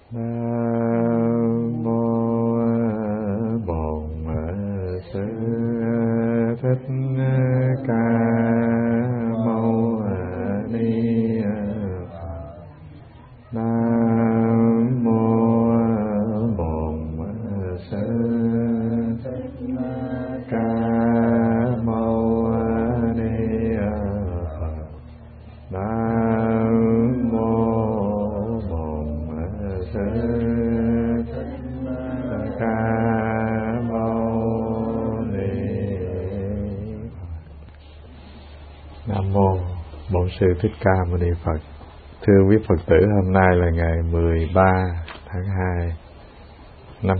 Nam mô Bổn Sư Thích Ca Mâu Ni Phật. Nam mô Bổn Sư Thích Ca Mâu Ni Phật. Nam mô Bổn Sư Thích Ca Mâu Ni Phật. Nam mô Bổn Sư Thích Ca Mâu Ni Phật. Thưa quý Phật tử, hôm nay là ngày 13 tháng 2 năm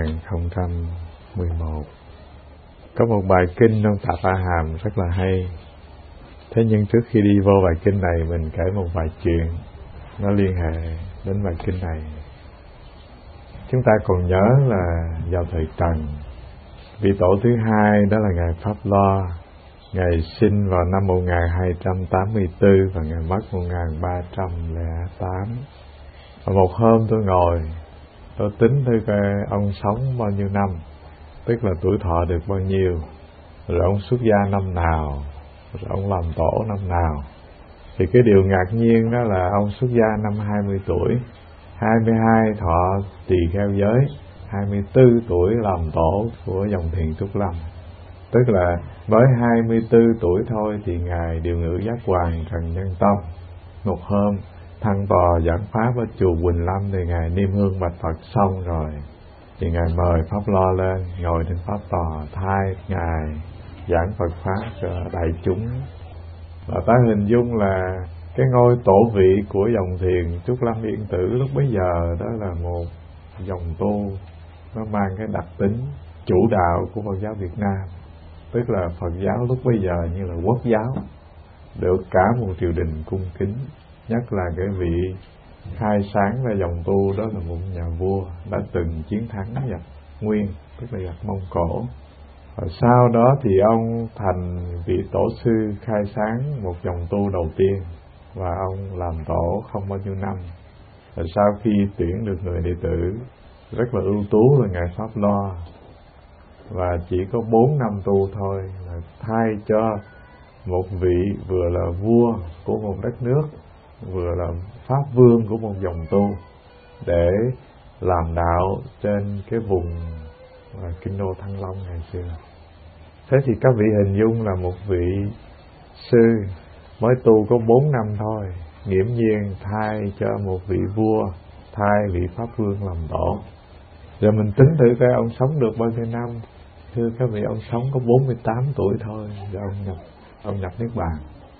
2011. Có một bài kinh trong Tạp A Hàm rất là hay. Thế nhưng trước khi đi vô bài kinh này, mình kể một vài chuyện nó liên hệ đến bài kinh này. Chúng ta còn nhớ là vào thời Trần, vị tổ thứ hai đó là Ngài Pháp Lo. Ngài sinh vào năm 1284 và Ngài mất 1308. Và một hôm tôi tính thử coi ông sống bao nhiêu năm, tức là tuổi thọ được bao nhiêu, rồi ông xuất gia năm nào, rồi ông làm tổ năm nào. Thì cái điều ngạc nhiên đó là ông xuất gia năm 20 tuổi, 22 thọ tỳ kheo giới, 24 tuổi làm tổ của dòng Thiền Túc Lâm. Tức là với 24 tuổi thôi thì Ngài điều ngự Giác Hoàng Trần Nhân Tông. Một hôm thăng tòa giảng pháp ở chùa Quỳnh Lâm thì Ngài niêm hương bạch Phật xong rồi thì Ngài mời Pháp Lo lên ngồi trên pháp tòa thay Ngài giảng Phật pháp cho đại chúng. Và ta hình dung là cái ngôi tổ vị của dòng Thiền Trúc Lâm Yên Tử lúc bấy giờ đó là một dòng tu nó mang cái đặc tính chủ đạo của Phật giáo Việt Nam. Tức là Phật giáo lúc bấy giờ như là quốc giáo, được cả một triều đình cung kính. Nhất là cái vị khai sáng ra dòng tu đó là một nhà vua đã từng chiến thắng giặc Nguyên, tức là giặc Mông Cổ. Và sau đó thì ông thành vị tổ sư khai sáng một dòng tu đầu tiên, và ông làm tổ không bao nhiêu năm. Và sau khi tuyển được người đệ tử rất là ưu tú là Ngài Pháp Lo, và chỉ có 4 năm tu thôi là thay cho một vị vừa là vua của một đất nước, vừa là pháp vương của một dòng tu, để làm đạo trên cái vùng kinh đô Thăng Long ngày xưa. Thế thì các vị hình dung là một vị sư mới tu có 4 năm thôi, nghiễm nhiên thay cho một vị vua, thay vị pháp vương làm tổ. Giờ mình tính thử coi ông sống được bao nhiêu năm. Thưa các vị, ông sống có 48 tuổi thôi rồi ông nhập Niết Bàn.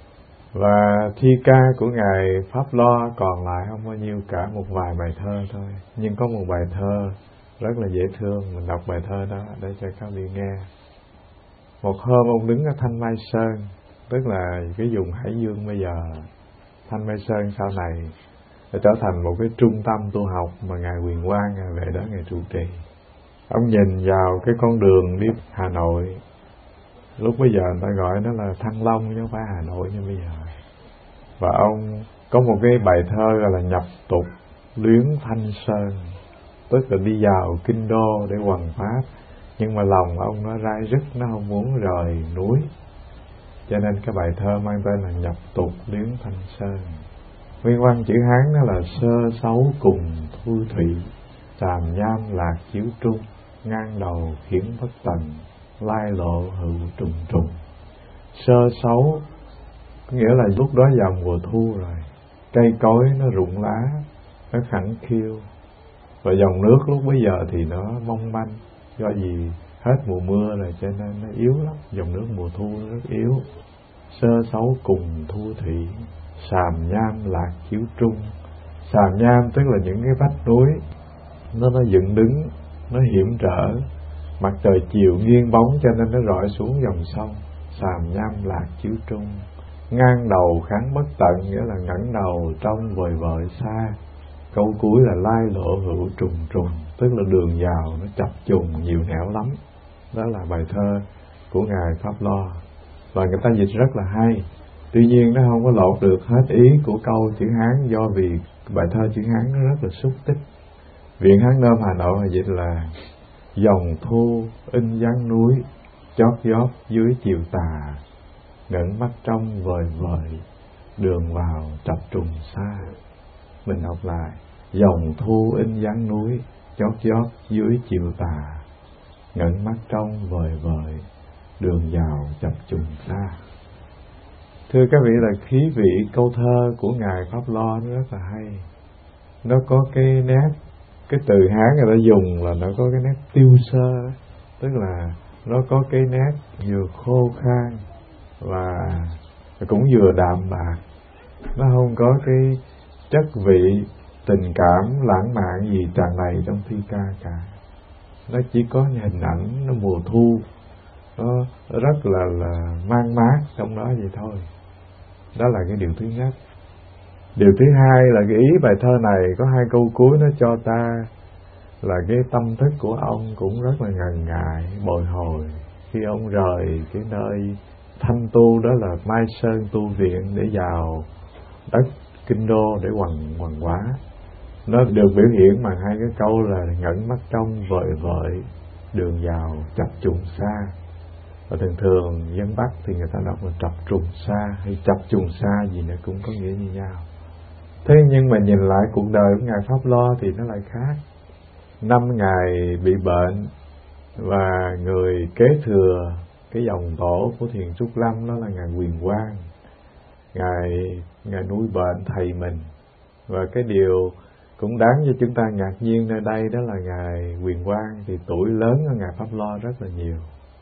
Và thi ca của Ngài Pháp Lo còn lại không bao nhiêu, cả một vài bài thơ thôi. Nhưng có một bài thơ rất là dễ thương, mình đọc bài thơ đó để cho các vị nghe. Một hôm ông đứng ở Thanh Mai Sơn, tức là cái vùng Hải Dương bây giờ. Thanh Mai Sơn sau này đã trở thành một cái trung tâm tu học mà Ngài Huyền Quang về đó Ngài trụ trì. Ông nhìn vào cái con đường đi Hà Nội, lúc bây giờ người ta gọi nó là Thăng Long chứ không phải Hà Nội như bây giờ. Và ông có một cái bài thơ gọi là nhập tục luyến Thanh Sơn, tức là đi vào kinh đô để hoằng pháp, nhưng mà lòng ông nó rai rứt, nó không muốn rời núi. Cho nên cái bài thơ mang tên là nhập tục luyến Thanh Sơn. Nguyên văn chữ Hán nó là sơ xấu cùng thu thủy, sàm nham lạc chiếu trung, ngang đầu khiến bất tần, lai lộ hữu trùng trùng. Sơ xấu nghĩa là lúc đó vào mùa thu rồi, cây cối nó rụng lá, nó khẳng khiu, và dòng nước lúc bấy giờ thì nó mong manh, do gì hết mùa mưa rồi cho nên nó yếu lắm, dòng nước mùa thu nó rất yếu. Sơ xấu cùng thu thủy, sàm nham lạc chiếu trung. Sàm nham tức là những cái vách núi nó dựng đứng, nó hiểm trở, mặt trời chiều nghiêng bóng cho nên nó rọi xuống dòng sông. Sàm nham lạc chiếu trung, ngang đầu kháng bất tận, nghĩa là ngẩng đầu trông vời vợi xa. Câu cuối là lai lộ hữu trùng trùng, tức là đường vào nó chập trùng nhiều nẻo lắm. Đó là bài thơ của Ngài Pháp Lo, và người ta dịch rất là hay. Tuy nhiên nó không có lột được hết ý của câu chữ Hán, do vì bài thơ chữ Hán nó rất là xúc tích. Viện Hán Nôm Hà Nội dịch là dòng thu in dáng núi, chót vót dưới chiều tà, ngẩng mắt trong vời vợi, đường vào chập trùng xa. Mình đọc lại: dòng thu in dáng núi, chót vót dưới chiều tà, ngẩng mắt trong vời vợi, đường vào chập trùng xa. Thưa các vị, là khí vị câu thơ của Ngài Pháp Lo nó rất là hay. Nó có cái nét, cái từ Hán người ta dùng là nó có cái nét tiêu sơ, tức là nó có cái nét vừa khô khan và cũng vừa đạm bạc. Nó không có cái chất vị tình cảm lãng mạn gì tràn đầy trong thi ca cả. Nó chỉ có hình ảnh nó mùa thu, nó rất là mang mát trong đó vậy thôi. Đó là cái điều thứ nhất. Điều thứ hai là cái ý bài thơ này có hai câu cuối nó cho ta là cái tâm thức của ông cũng rất là ngần ngại, bồi hồi khi ông rời cái nơi thanh tu, đó là Mai Sơn tu viện, để vào đất Kinh Đô để hoằng hóa. Nó được biểu hiện bằng hai cái câu là ngẩng mắt trong vời vợi, đường vào chập trùng xa. Và thường thường dân Bắc thì người ta đọc là chập trùng xa hay chập trùng xa gì nữa cũng có nghĩa như nhau. Thế nhưng mà nhìn lại cuộc đời của Ngài Pháp Lo thì nó lại khác. 5 Ngài bị bệnh và người kế thừa cái dòng tổ của Thiền Trúc Lâm đó là Ngài Quyền Quang. Ngài nuôi bệnh thầy mình. Và cái điều cũng đáng cho chúng ta ngạc nhiên nơi đây đó là Ngài Quyền Quang thì tuổi lớn hơn Ngài Pháp Lo rất là nhiều.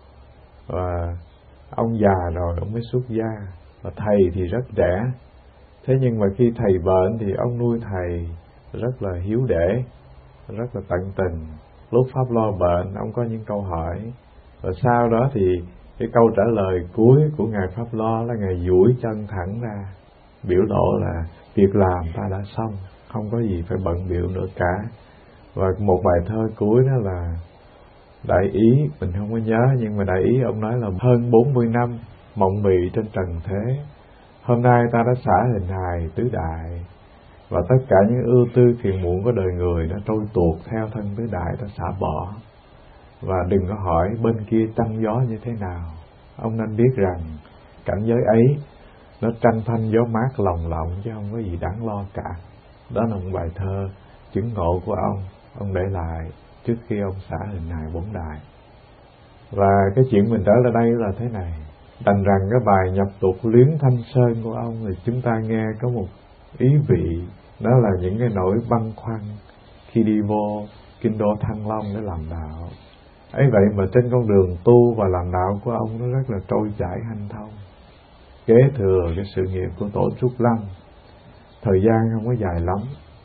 Và ông già rồi ông mới xuất gia, và thầy thì rất trẻ. Thế nhưng mà khi thầy bệnh thì ông nuôi thầy rất là hiếu để, rất là tận tình. Lúc Pháp Lo bệnh, ông có những câu hỏi, và sau đó thì cái câu trả lời cuối của Ngài Pháp Lo là Ngài duỗi chân thẳng ra, biểu lộ là việc làm ta đã xong, không có gì phải bận bịu nữa cả. Và một bài thơ cuối đó là đại ý, mình không có nhớ, nhưng mà đại ý ông nói là hơn 40 năm mộng mị trên trần thế, hôm nay ta đã xả hình hài tứ đại, và tất cả những ưu tư phiền muộn của đời người nó trôi tuột theo thân tứ đại, ta xả bỏ. Và đừng có hỏi bên kia trăng gió như thế nào, ông nên biết rằng cảnh giới ấy nó tranh thanh gió mát lồng lộng chứ không có gì đáng lo cả. Đó là một bài thơ chứng ngộ của ông để lại trước khi ông xả hình hài bốn đại. Và cái chuyện mình trở lại đây là thế này, đành rằng cái bài nhập tục Luyến Thanh Sơn của ông thì chúng ta nghe có một ý vị, đó là những cái nỗi băn khoăn khi đi vô Kinh Đô Thăng Long để làm đạo. Ấy vậy mà trên con đường tu và làm đạo của ông nó rất là trôi chảy hanh thông, kế thừa cái sự nghiệp của tổ Trúc Lâm. Thời gian không có dài lắm,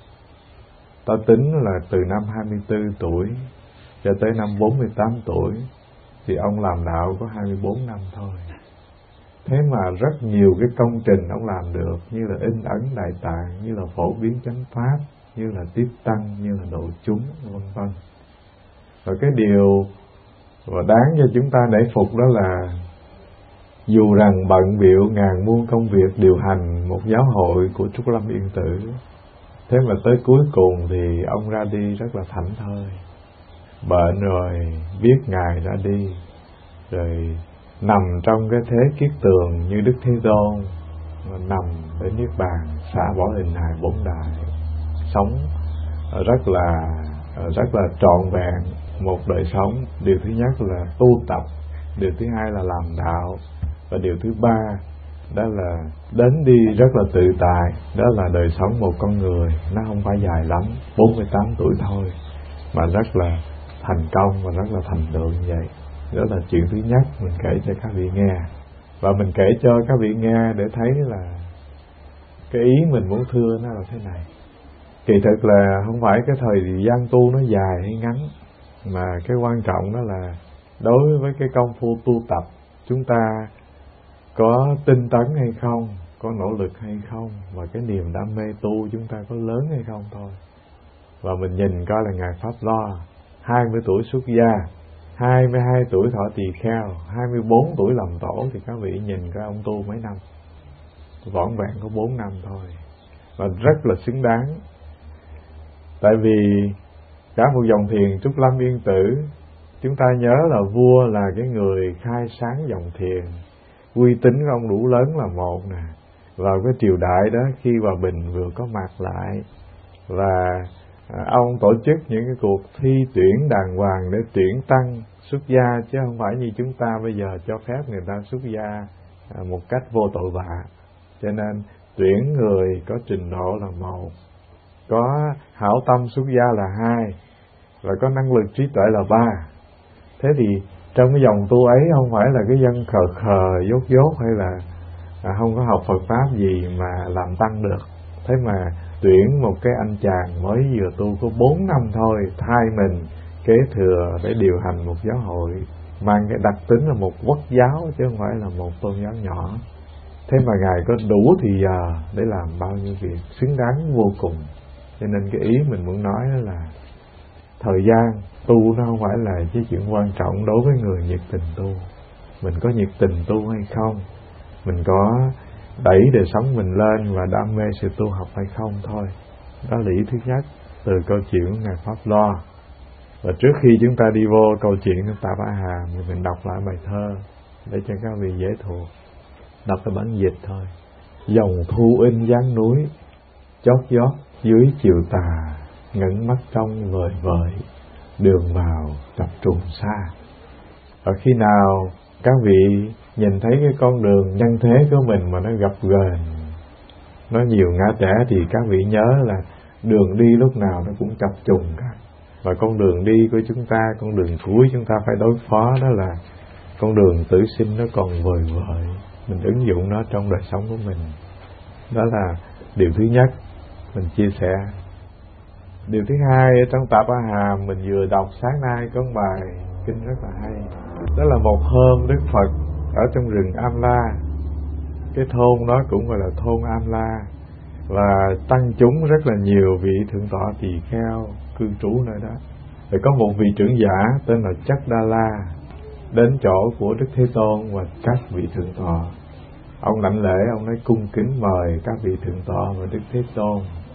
ta tính là từ năm 24 tuổi cho tới năm 48 tuổi thì ông làm đạo có 24 năm thôi. Thế mà rất nhiều cái công trình ông làm được, như là in ấn Đại Tạng, như là phổ biến chánh pháp, như là tiếp tăng, như là độ chúng, vân vân. Và cái điều và đáng cho chúng ta nể phục đó là dù rằng bận bịu ngàn muôn công việc điều hành một giáo hội của Trúc Lâm Yên Tử, thế mà tới cuối cùng thì ông ra đi rất là thảnh thơi. Bệnh rồi biết Ngài ra đi, rồi nằm trong cái thế kiết tường như Đức Thế Tôn, nằm để niết bàn, xả bỏ hình hài bốn đại, sống rất là trọn vẹn một đời sống. Điều thứ nhất là tu tập, điều thứ hai là làm đạo, và điều thứ ba đó là đến đi rất là tự tại. Đó là đời sống một con người, nó không phải dài lắm, 48 tuổi thôi, mà rất là thành công và rất là thành tựu như vậy. Đó là chuyện thứ nhất mình kể cho các vị nghe. Và mình kể cho các vị nghe để thấy là cái ý mình muốn thưa nó là thế này. Kỳ thực là không phải cái thời gian tu nó dài hay ngắn, mà cái quan trọng đó là đối với cái công phu tu tập, chúng ta có tinh tấn hay không, có nỗ lực hay không, và cái niềm đam mê tu chúng ta có lớn hay không thôi. Và mình nhìn coi là Ngài Pháp Lo 20 tuổi xuất gia, 22 tuổi thọ tỳ kheo, 24 tuổi làm tổ, thì các vị nhìn coi ông tu mấy năm? Vỏn vẹn có 4 năm thôi. Và rất là xứng đáng. Tại vì Cả một dòng thiền Trúc Lâm Yên Tử, chúng ta nhớ là vua là cái người khai sáng dòng thiền, uy tín của ông đủ lớn là một nè. Vào cái triều đại đó, khi Hòa Bình vừa có mặt lại, và ông tổ chức những cái cuộc thi tuyển đàng hoàng để tuyển tăng xuất gia, chứ không phải như chúng ta bây giờ cho phép người ta xuất gia một cách vô tội vạ. Cho nên tuyển người có trình độ là một, có hảo tâm xuất gia là hai, và có năng lực trí tuệ là ba. Thế thì trong cái dòng tu ấy không phải là cái dân khờ khờ dốt dốt hay là không có học Phật pháp gì mà làm tăng được. Thế mà tuyển một cái anh chàng mới vừa tu có 4 năm thôi, thay mình kế thừa để điều hành một giáo hội mang cái đặc tính là một quốc giáo chứ không phải là một tôn giáo nhỏ. Thế mà Ngài có đủ thì giờ để làm bao nhiêu việc xứng đáng vô cùng. Cho nên cái ý mình muốn nói là thời gian tu nó không phải là cái chuyện quan trọng đối với người nhiệt tình tu. Mình có nhiệt tình tu hay không, mình có đẩy đời sống mình lên và đam mê sự tu học hay không thôi. Đó là ý thứ nhất từ câu chuyện của Ngài Pháp Lo. Và trước khi chúng ta đi vô câu chuyện của Tạ Bá Hàm thì mình đọc lại bài thơ để cho các vị dễ thuộc. Đọc cái bản dịch thôi. Dòng thu in dáng núi, chót vót dưới chiều tà, ngẩng mắt trong vời vợi, đường vào tập trung xa. Và khi nào các vị nhìn thấy cái con đường nhân thế của mình mà nó gập ghềnh, nó nhiều ngã rẽ, thì các vị nhớ là đường đi lúc nào nó cũng chập trùng cả. Và con đường đi của chúng ta, con đường cuối chúng ta phải đối phó, đó là con đường tử sinh nó còn vời vợi. Mình ứng dụng nó trong đời sống của mình. Đó là điều thứ nhất mình chia sẻ. Điều thứ hai, trong Tạ Bá Hàm mình vừa đọc sáng nay có một bài kinh rất là hay. Đó là một hôm Đức Phật ở trong rừng Am La. Cái thôn đó cũng gọi là thôn Am La, và tăng chúng rất là nhiều vị thượng tọa tỳ kheo cư trú nơi đó. Rồi có một vị trưởng giả tên là Chắc Đa La đến chỗ của Đức Thế Tôn và các vị thượng tọa. Ông đảnh lễ, ông nói cung kính mời các vị thượng tọa và Đức Thế Tôn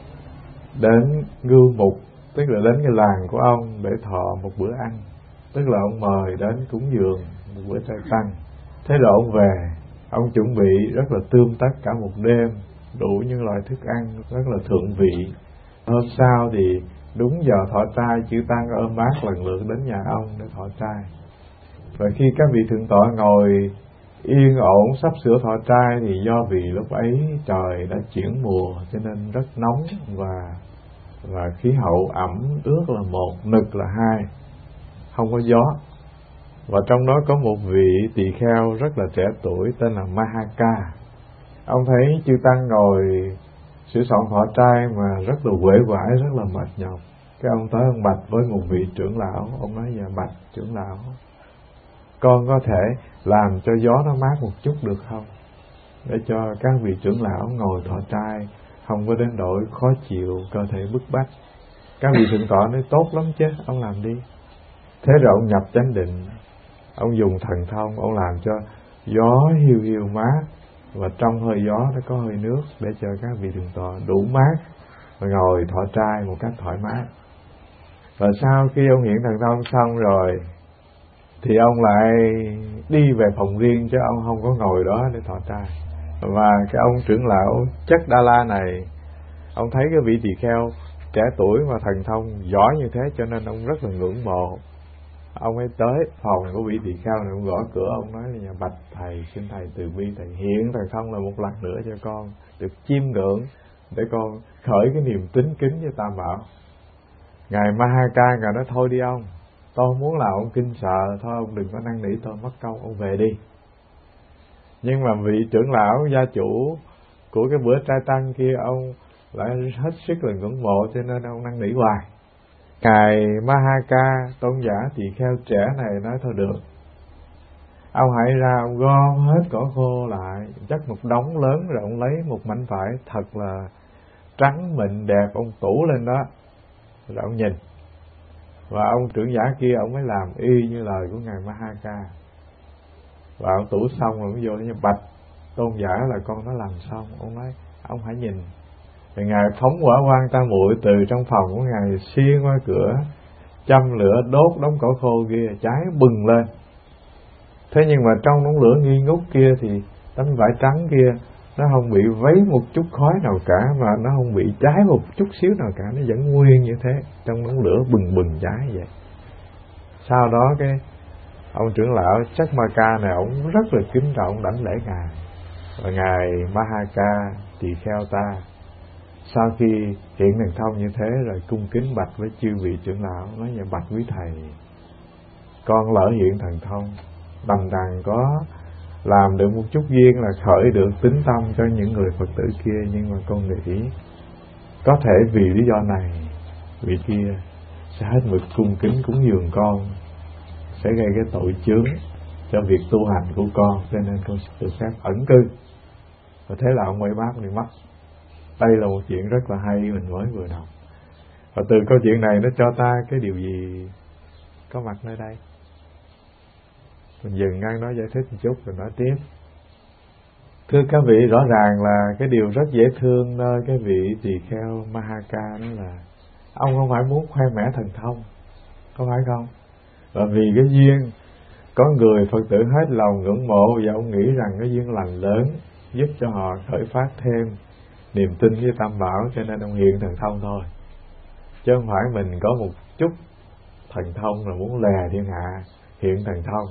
đến ngưu mục, tức là đến cái làng của ông để thọ một bữa ăn. Tức là ông mời đến cúng dường một bữa trai tăng. Thế rồi ông về, ông chuẩn bị rất là tươm tất cả một đêm, đủ những loại thức ăn rất là thượng vị. Hôm sau thì đúng giờ thọ trai, chư tăng ôm bát lần lượt đến nhà ông để thọ trai. Và khi các vị thượng tọa ngồi yên ổn sắp sửa thọ trai thì do vì lúc ấy trời đã chuyển mùa cho nên rất nóng, và khí hậu ẩm ướt là một, nực là hai, không có gió. Và trong đó có một vị tỳ kheo rất là trẻ tuổi tên là Mahaka. Ông thấy chư tăng ngồi sửa soạn thọ trai mà rất là uể oải, rất là mệt nhọc. Cái ông tới ông bạch với một vị trưởng lão. Ông nói: dạ bạch trưởng lão, con có thể làm cho gió nó mát một chút được không, để cho các vị trưởng lão ngồi thọ trai không có đến nỗi khó chịu, cơ thể bức bách. Các vị thượng tọa nói: tốt lắm chứ, ông làm đi. Thế rồi ông nhập chánh định, ông dùng thần thông, ông làm cho gió hiu hiu mát, và trong hơi gió nó có hơi nước để cho các vị thượng tọa đủ mát và ngồi thọ trai một cách thoải mái. Và sau khi ông hiện thần thông xong rồi thì ông lại đi về phòng riêng, chứ ông không có ngồi đó để thọ trai. Và cái ông trưởng lão Chắc Đa La này, ông thấy cái vị tỳ kheo trẻ tuổi mà thần thông giỏi như thế, cho nên ông rất là ngưỡng mộ. Ông ấy tới phòng của vị tỳ kheo này, ông gõ cửa, ông nói là: bạch thầy, xin thầy từ bi, thầy hiện thần thông là một lần nữa cho con được chiêm ngưỡng, để con khởi cái niềm tín kính với Tam Bảo. Ngài Mahaka ngài nói: thôi đi ông, tôi không muốn làm ông kinh sợ, thôi ông đừng có năn nỉ tôi mất công, ông về đi. Nhưng mà vị trưởng lão gia chủ của cái bữa trai tăng kia, ông lại hết sức là ngưỡng mộ, cho nên ông năn nỉ hoài. Ngài Mahaka, tôn giả tỳ kheo trẻ này nói: thôi được, ông hãy ra, ông gom hết cỏ khô lại, chắc một đống lớn, rồi ông lấy một mảnh vải thật là trắng mịn đẹp, ông tủ lên đó, rồi ông nhìn. Và ông trưởng giả kia ông mới làm y như lời của ngài Mahaka. Và ông tủ xong rồi ông vô như: bạch tôn giả, là con nó làm xong. Ông nói: ông hãy nhìn. Rồi ngài phóng hỏa quang tam muội từ trong phòng của ngài xuyên qua cửa châm lửa đốt đống cỏ khô kia cháy bừng lên. Thế nhưng mà trong đống lửa nghi ngút kia thì tấm vải trắng kia nó không bị vấy một chút khói nào cả, mà nó không bị cháy một chút xíu nào cả, nó vẫn nguyên như thế, trong đống lửa bừng bừng cháy vậy. Sau đó cái ông trưởng lão Chakmaka này ông rất là kính trọng đảnh lễ ngài. Và ngài Mahaka tỳ kheo ta sau khi hiện thần thông như thế rồi cung kính bạch với chư vị trưởng lão, nói vậy: bạch quý thầy, con lỡ hiện thần thông, đành rằng có làm được một chút duyên là khởi được tín tâm cho những người Phật tử kia, nhưng mà con nghĩ có thể vì lý do này vị kia sẽ hết mực cung kính cúng dường con, sẽ gây cái tội chướng cho việc tu hành của con, cho nên con sẽ được phép ẩn cư. Và thế là ông quay bác đi mất. Đây là một chuyện rất là hay mình mới vừa đọc. Và từ câu chuyện này nó cho ta cái điều gì có mặt nơi đây. Mình dừng ngang nói giải thích một chút rồi nói tiếp. Thưa các vị, rõ ràng là cái điều rất dễ thương nơi cái vị tỳ kheo Mahaka đó là ông không phải muốn khoe mẽ thần thông, có phải không? Và vì cái duyên có người Phật tử hết lòng ngưỡng mộ và ông nghĩ rằng cái duyên lành lớn giúp cho họ khởi phát thêm niềm tin với Tam Bảo, cho nên ông hiện thần thông thôi, chứ không phải mình có một chút thần thông là muốn lè thiên hạ hiện thần thông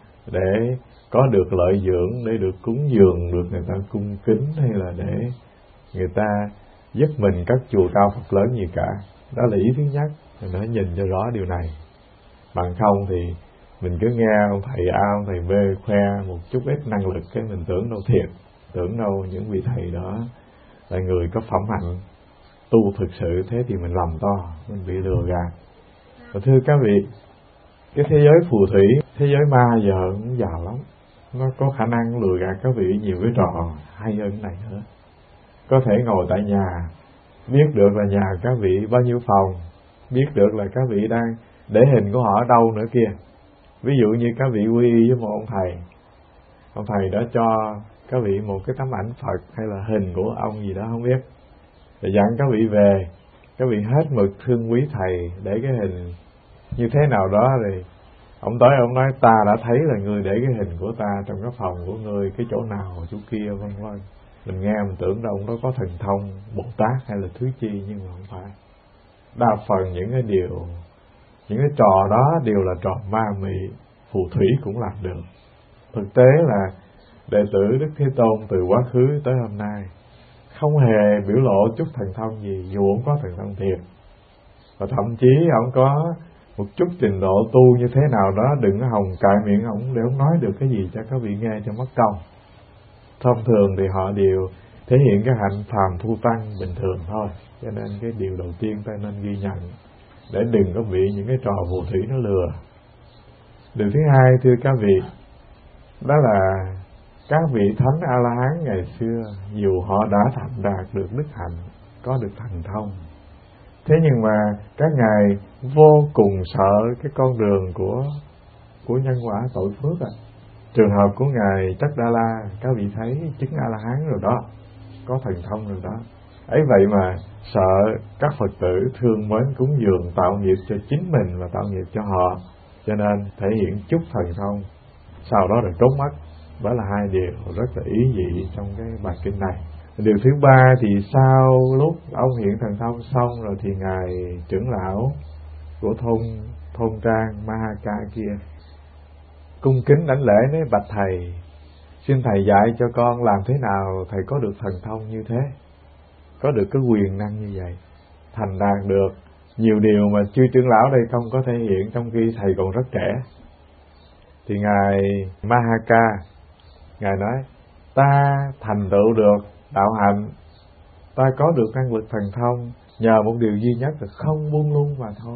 để có được lợi dưỡng, để được cúng dường, được người ta cung kính, hay là để người ta giúp mình các chùa cao Phật lớn gì cả. Đó là ý thứ nhất, mình phải nhìn cho rõ điều này. Bằng không thì mình cứ nghe ông thầy A, ông thầy B khoe một chút ít năng lực, cái mình tưởng đâu thiệt, tưởng đâu những vị thầy đó là người có phẩm hạnh tu thực sự, thế thì mình lầm to, mình bị lừa gạt. Và thưa các vị, cái thế giới phù thủy, thế giới ma giờ cũng giàu lắm, nó có khả năng lừa gạt các vị nhiều cái trò hay hơn cái này nữa. Có thể ngồi tại nhà, biết được là nhà các vị bao nhiêu phòng, biết được là các vị đang để hình của họ ở đâu nữa kia. Ví dụ như các vị quy y với một ông thầy đó cho các vị một cái tấm ảnh Phật hay là hình của ông gì đó không biết, rồi dặn các vị về, các vị hết mực thương quý thầy để cái hình như thế nào đó, rồi ông tới ông nói: ta đã thấy là người để cái hình của ta trong cái phòng của người, cái chỗ nào chỗ kia, vân vân. Mình nghe mình tưởng là ông đó có thần thông Bồ Tát hay là thứ chi, nhưng mà không phải. Đa phần những cái trò đó đều là trò ma mị, phù thủy cũng làm được. Thực tế là đệ tử Đức Thế Tôn từ quá khứ tới hôm nay không hề biểu lộ chút thần thông gì, dù ông có thần thông thiệt. Và thậm chí ông có một chút trình độ tu như thế nào đó, đừng có hòng cài miệng ông để ông nói được cái gì cho các vị nghe cho mất công. Thông thường thì họ đều thể hiện cái hạnh phàm thu tăng bình thường thôi. Cho nên cái điều đầu tiên ta nên ghi nhận, để đừng có bị những cái trò phù thủy nó lừa. Điều thứ hai, thưa các vị, đó là các vị thánh A-la-hán ngày xưa, dù họ đã thành đạt được đức hạnh, có được thần thông, thế nhưng mà các ngài vô cùng sợ cái con đường của nhân quả tội phước à. Trường hợp của ngài Tất Đa La, các vị thấy chứng A-la-hán rồi đó, có thần thông rồi đó. Ấy vậy mà sợ các Phật tử thương mến cúng dường, tạo nghiệp cho chính mình và tạo nghiệp cho họ, cho nên thể hiện chút thần thông, sau đó rồi trốn mất. Đó là hai điều rất là ý vị trong cái bài kinh này. Điều thứ ba thì sau lúc ông hiện thần thông xong rồi thì ngài trưởng lão của thôn trang Mahaka kia cung kính đảnh lễ nói: bạch thầy, xin thầy dạy cho con làm thế nào thầy có được thần thông như thế, có được cái quyền năng như vậy, thành đạt được nhiều điều mà chư trưởng lão đây không có thể hiện, trong khi thầy còn rất trẻ. Thì ngài Mahaka, ngài nói: ta thành tựu được đạo hạnh, ta có được năng lực thần thông nhờ một điều duy nhất là không buông lung mà thôi.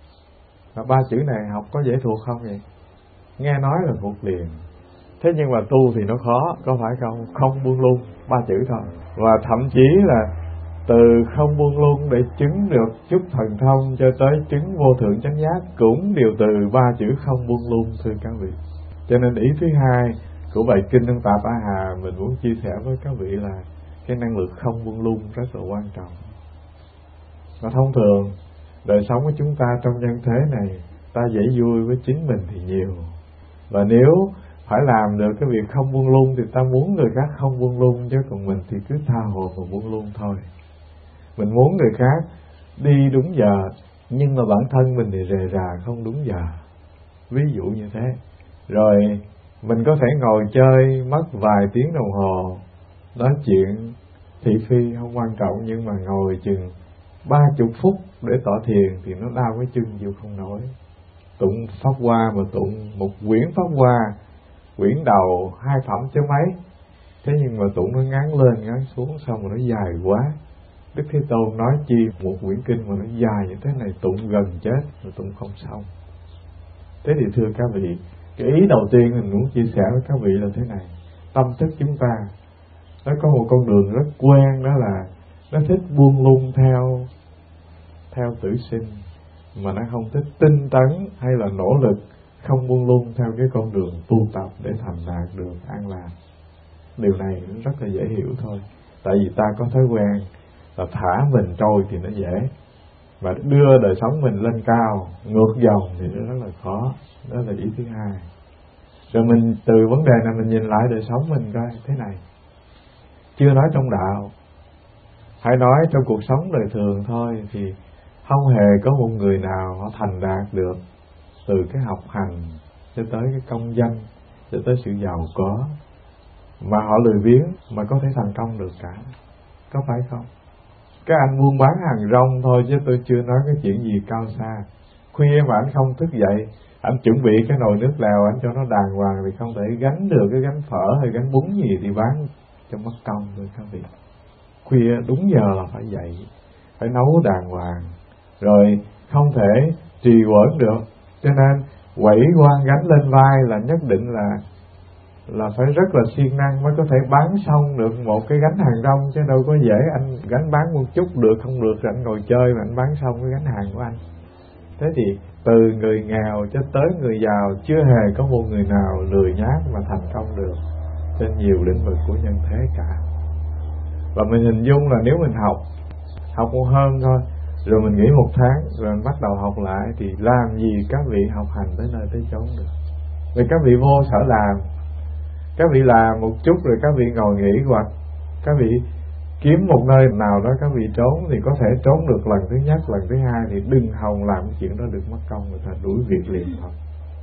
Và ba chữ này học có dễ thuộc không vậy? Nghe nói là thuộc liền, thế nhưng mà tu thì nó khó, có phải không? Không buông lung, ba chữ thôi. Và thậm chí là từ không buông lung để chứng được chút thần thông cho tới chứng vô thượng chánh giác cũng đều từ ba chữ không buông lung, thưa các vị. Cho nên ý thứ hai của bài kinh Ân Tạp A Hà mình muốn chia sẻ với các vị là cái năng lực không buông lung rất là quan trọng. Và thông thường Đời sống của chúng ta trong nhân thế này, ta dễ vui với chính mình thì nhiều. Và nếu phải làm được cái việc không buông lung thì ta muốn người khác không buông lung, chứ còn mình thì cứ tha hồ mà buông lung thôi. Mình muốn người khác đi đúng giờ, nhưng mà bản thân mình thì rề rà không đúng giờ. Ví dụ như thế. Rồi mình có thể ngồi chơi mất vài tiếng đồng hồ, nói chuyện thị phi không quan trọng, nhưng mà ngồi chừng 30 phút để tọa thiền thì nó đau cái chân chịu không nổi. Tụng pháp hoa mà tụng một quyển pháp hoa, quyển đầu 2 phẩm chứ mấy, thế nhưng mà tụng nó ngắn lên ngắn xuống, xong rồi nó dài quá. Đức Thế Tôn nói chi một quyển kinh mà nó dài như thế này, tụng gần chết mà tụng không xong. Thế thì thưa các vị, cái ý đầu tiên mình muốn chia sẻ với các vị là thế này: tâm thức chúng ta nó có một con đường rất quen, đó là nó thích buông lung theo tử sinh, mà nó không thích tinh tấn hay là nỗ lực không buông lung theo cái con đường tu tập để thành đạt được an lạc. Điều này rất là dễ hiểu thôi. Tại vì ta có thói quen là thả mình trôi thì nó dễ, và đưa đời sống mình lên cao ngược dòng thì nó rất là khó. Đó là ý thứ hai. Rồi mình từ vấn đề này mình nhìn lại đời sống mình coi thế này. Chưa nói trong đạo, hãy nói trong cuộc sống đời thường thôi, thì không hề có một người nào họ thành đạt được từ cái học hành cho tới cái công danh cho tới sự giàu có mà họ lười biếng mà có thể thành công được cả. Có phải không? Các anh buôn bán hàng rong thôi, chứ tôi chưa nói cái chuyện gì cao xa. Khuya mà anh không thức dậy, anh chuẩn bị cái nồi nước lèo anh cho nó đàng hoàng thì không thể gánh được cái gánh phở hay gánh bún gì thì bán cho mất công thôi các vị. Khuya đúng giờ là phải dậy, phải nấu đàng hoàng, rồi không thể trì hoãn được, cho nên quẩy quan gánh lên vai là nhất định là phải rất là siêng năng mới có thể bán xong được một cái gánh hàng rong, chứ đâu có dễ anh gánh bán một chút được không được rồi anh ngồi chơi mà anh bán xong cái gánh hàng của anh. Thế thì từ người nghèo cho tới người giàu chưa hề có một người nào lười nhác mà thành công được trên nhiều lĩnh vực của nhân thế cả. Và mình hình dung là nếu mình học một hôm thôi, rồi mình nghỉ 1 tháng, rồi mình bắt đầu học lại, thì làm gì các vị học hành tới nơi tới chốn được. Vì các vị vô sở làm, các vị làm một chút rồi các vị ngồi nghỉ, hoặc các vị kiếm một nơi nào đó các vị trốn, thì có thể trốn được lần thứ nhất, lần thứ hai thì đừng hòng làm cái chuyện đó được mất công, người ta đuổi việc liền thôi.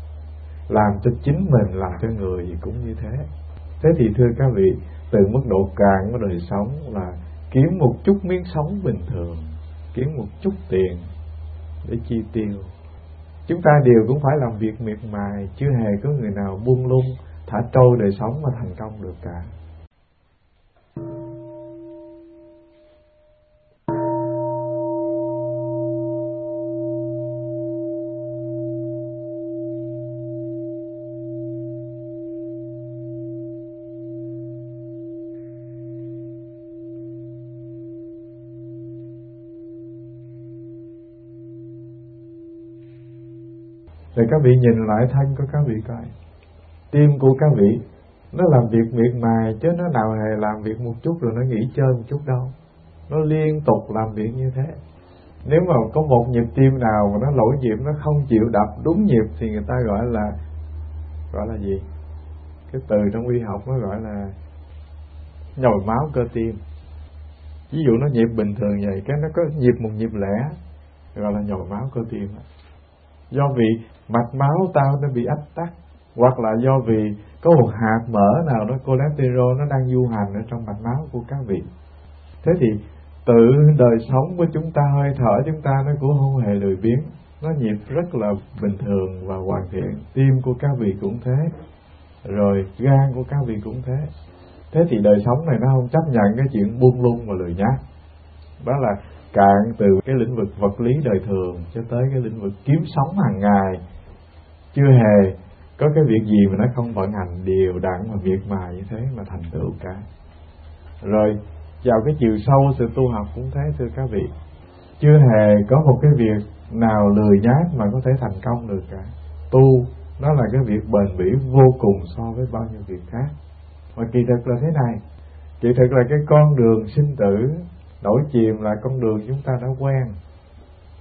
Làm cho chính mình, làm cho người gì cũng như thế. Thế thì thưa các vị, từ mức độ cạn của đời sống là kiếm một chút miếng sống bình thường, kiếm một chút tiền để chi tiêu. Chúng ta đều cũng phải làm việc miệt mài, chưa hề có người nào buông lung thả trôi đời sống mà thành công được cả. Rồi các vị nhìn lại thân của các vị coi, tim của các vị nó làm việc miệt mài, chứ nó nào hề làm việc một chút rồi nó nghỉ chơi một chút đâu. Nó liên tục làm việc như thế. Nếu mà có một nhịp tim nào mà nó lỗi nhịp, nó không chịu đập đúng nhịp thì người ta gọi là gì? Cái từ trong y học nó gọi là nhồi máu cơ tim. Ví dụ nó nhịp bình thường vậy, cái nó có một nhịp lẻ, gọi là nhồi máu cơ tim. Do vì mạch máu tao nó bị ách tắc, hoặc là do vì có một hạt mỡ nào đó, cholesterol, nó đang du hành ở trong mạch máu của các vị. Thế thì tự đời sống của chúng ta, hơi thở chúng ta nó cũng không hề lười biếng, nó nhịp rất là bình thường và hoàn thiện. Tim của các vị cũng thế, rồi gan của các vị cũng thế. Thế thì đời sống này nó không chấp nhận cái chuyện buông lung và lười nhác. Đó là cạn từ cái lĩnh vực vật lý đời thường cho tới cái lĩnh vực kiếm sống hàng ngày. Chưa hề có cái việc gì mà nó không vận hành đều đặn và miệt mài như thế mà thành tựu cả. Rồi vào cái chiều sâu sự tu học cũng thế thưa các vị. Chưa hề có một cái việc nào lười nhác mà có thể thành công được cả. Tu nó là cái việc bền bỉ vô cùng so với bao nhiêu việc khác. Mà kỳ thực là thế này, kỳ thực là cái con đường sinh tử nổi chìm là con đường chúng ta đã quen.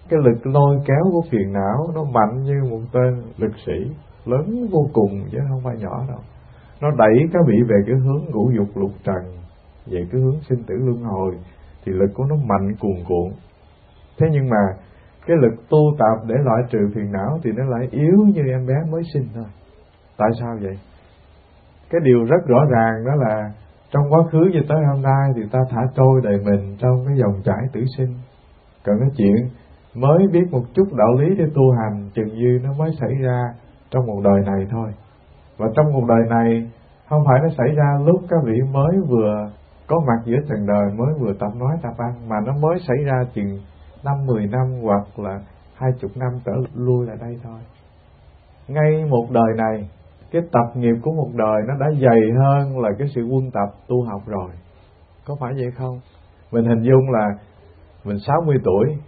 Cái lực lôi kéo của phiền não nó mạnh như một tên lực sĩ, lớn vô cùng chứ không phải nhỏ đâu. Nó đẩy các vị về cái hướng ngũ dục lục trần, về cái hướng sinh tử luân hồi, thì lực của nó mạnh cuồn cuộn. Thế nhưng mà cái lực tu tập để loại trừ phiền não thì nó lại yếu như em bé mới sinh thôi. Tại sao vậy? Cái điều rất rõ ràng đó là trong quá khứ cho tới hôm nay thì ta thả trôi đời mình trong cái dòng chảy tử sinh. Còn cái chuyện mới biết một chút đạo lý để tu hành chừng như nó mới xảy ra trong một đời này thôi. Và trong một đời này không phải nó xảy ra lúc các vị mới vừa có mặt giữa trần đời, mới vừa tập nói tập ăn, mà nó mới xảy ra chừng 5-10 năm hoặc là 20 năm trở lui lại đây thôi. Ngay một đời này, cái tập nghiệp của một đời nó đã dày hơn là cái sự quân tập tu học rồi. Có phải vậy không? Mình hình dung là mình 60 tuổi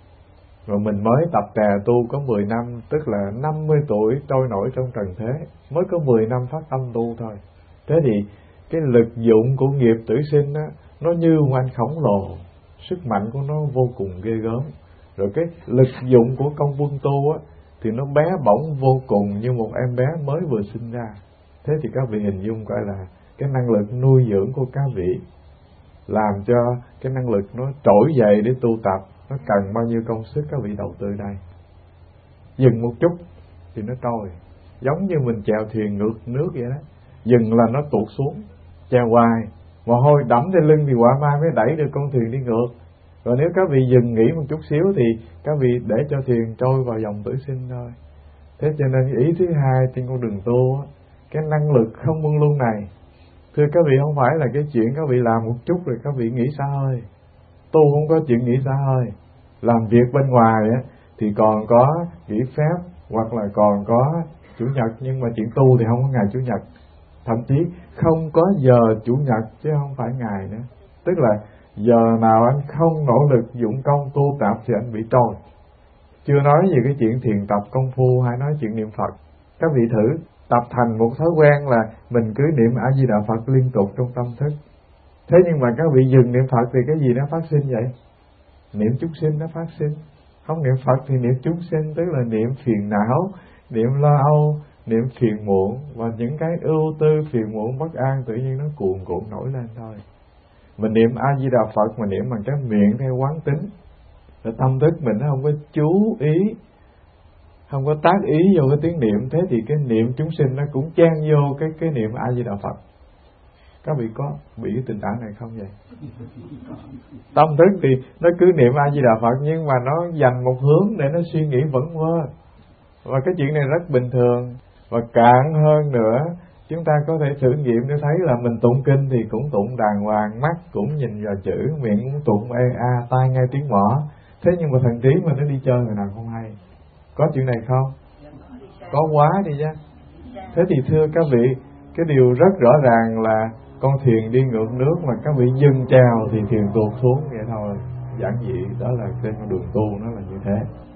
rồi mình mới tập tè tu có 10 năm, tức là 50 tuổi trôi nổi trong trần thế, mới có 10 năm phát tâm tu thôi. Thế thì cái lực dụng của nghiệp tử sinh á, nó như một anh khổng lồ, sức mạnh của nó vô cùng ghê gớm. Rồi cái lực dụng của công quân tu á thì nó bé bỏng vô cùng như một em bé mới vừa sinh ra. Thế thì các vị hình dung coi là cái năng lực nuôi dưỡng của các vị, làm cho cái năng lực nó trỗi dậy để tu tập, nó cần bao nhiêu công sức các vị đầu tư đây. Dừng một chút thì nó trôi, giống như mình chèo thuyền ngược nước vậy đó. Dừng là nó tụt xuống, chèo hoài, mồ hôi đẫm trên lưng thì quả mai mới đẩy được con thuyền đi ngược. Rồi nếu các vị dừng nghỉ một chút xíu thì các vị để cho thuyền trôi vào dòng tử sinh thôi. Thế cho nên ý thứ hai trên con đường tu, cái năng lực không buông luân này, thưa các vị, không phải là cái chuyện các vị làm một chút rồi các vị nghỉ xả hơi. Tu không có chuyện nghỉ xả hơi. Làm việc bên ngoài á, thì còn có nghỉ phép hoặc là còn có chủ nhật, nhưng mà chuyện tu thì không có ngày chủ nhật. Thậm chí không có giờ chủ nhật chứ không phải ngày nữa. Tức là giờ nào anh không nỗ lực dụng công tu tập thì anh bị trôi. Chưa nói về cái chuyện thiền tập công phu hay nói chuyện niệm Phật. Các vị thử tập thành một thói quen là mình cứ niệm A Di Đà Phật liên tục trong tâm thức. Thế nhưng mà các vị dừng niệm Phật thì cái gì nó phát sinh vậy? Niệm chúng sinh nó phát sinh. Không niệm Phật thì niệm chúng sinh, tức là niệm phiền não, niệm lo âu, niệm phiền muộn, và những cái ưu tư phiền muộn bất an tự nhiên nó cuồn cuộn nổi lên thôi. Mình niệm A Di Đà Phật mà niệm bằng cái miệng theo quán tính, rồi tâm thức mình nó không có chú ý, không có tác ý vô cái tiếng niệm, thế thì cái niệm chúng sinh nó cũng chen vô cái niệm A Di Đà Phật. Các vị có bị cái tình trạng này không vậy? Tâm thức thì nó cứ niệm A Di Đà Phật nhưng mà nó dành một hướng để nó suy nghĩ vẩn vơ. Và cái chuyện này rất bình thường. Và cạn hơn nữa, chúng ta có thể thử nghiệm để thấy là mình tụng kinh thì cũng tụng đàng hoàng, mắt cũng nhìn vào chữ, miệng cũng tụng ê a, tai nghe tiếng mỏ. Thế nhưng mà thần trí mà nó đi chơi người nào không hay. Có chuyện này không? Có quá đi chứ. Thế thì thưa các vị, cái điều rất rõ ràng là con thuyền đi ngược nước mà các vị dừng chèo thì thuyền tuột xuống vậy thôi. Giản dị đó là trên con đường tu nó là như thế.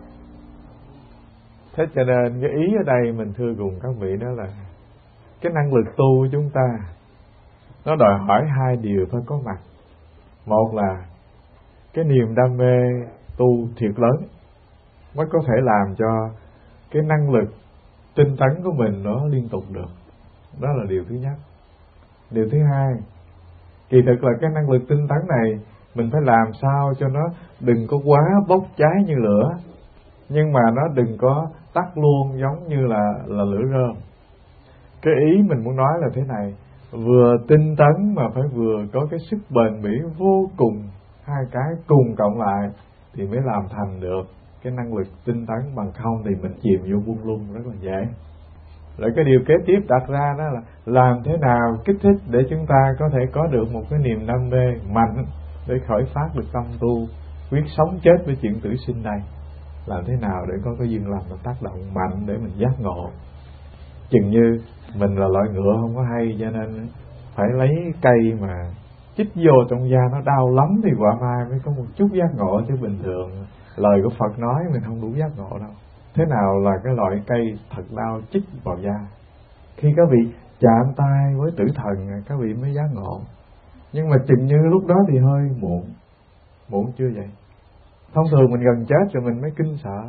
Thế cho nên cái ý ở đây mình thưa cùng các vị đó là cái năng lực tu của chúng ta nó đòi hỏi hai điều phải có mặt. Một là cái niềm đam mê tu thiệt lớn mới có thể làm cho cái năng lực tinh tấn của mình nó liên tục được. Đó là điều thứ nhất. Điều thứ hai, kỳ thực là cái năng lực tinh tấn này mình phải làm sao cho nó đừng có quá bốc cháy như lửa, nhưng mà nó đừng có tắt luôn giống như là lửa rơm. Cái ý mình muốn nói là thế này, vừa tinh tấn mà phải vừa có cái sức bền bỉ vô cùng, hai cái cùng cộng lại thì mới làm thành được cái năng lực tinh tấn, bằng không thì mình chìm vô buông lung rất là dễ. Rồi cái điều kế tiếp đặt ra đó là làm thế nào kích thích để chúng ta có thể có được một cái niềm đam mê mạnh để khởi phát được tâm tu, quyết sống chết với chuyện tử sinh này. Làm thế nào để có cái duyên lành nó tác động mạnh để mình giác ngộ. Chừng như mình là loại ngựa không có hay, cho nên phải lấy cây mà chích vô trong da nó đau lắm thì quả mai mới có một chút giác ngộ, chứ bình thường lời của Phật nói mình không đủ giác ngộ đâu. Thế nào là cái loại cây thật đau chích vào da? Khi các vị chạm tay với tử thần các vị mới giác ngộ. Nhưng mà chừng như lúc đó thì hơi muộn. Muộn chưa vậy? Thông thường mình gần chết rồi mình mới kinh sợ.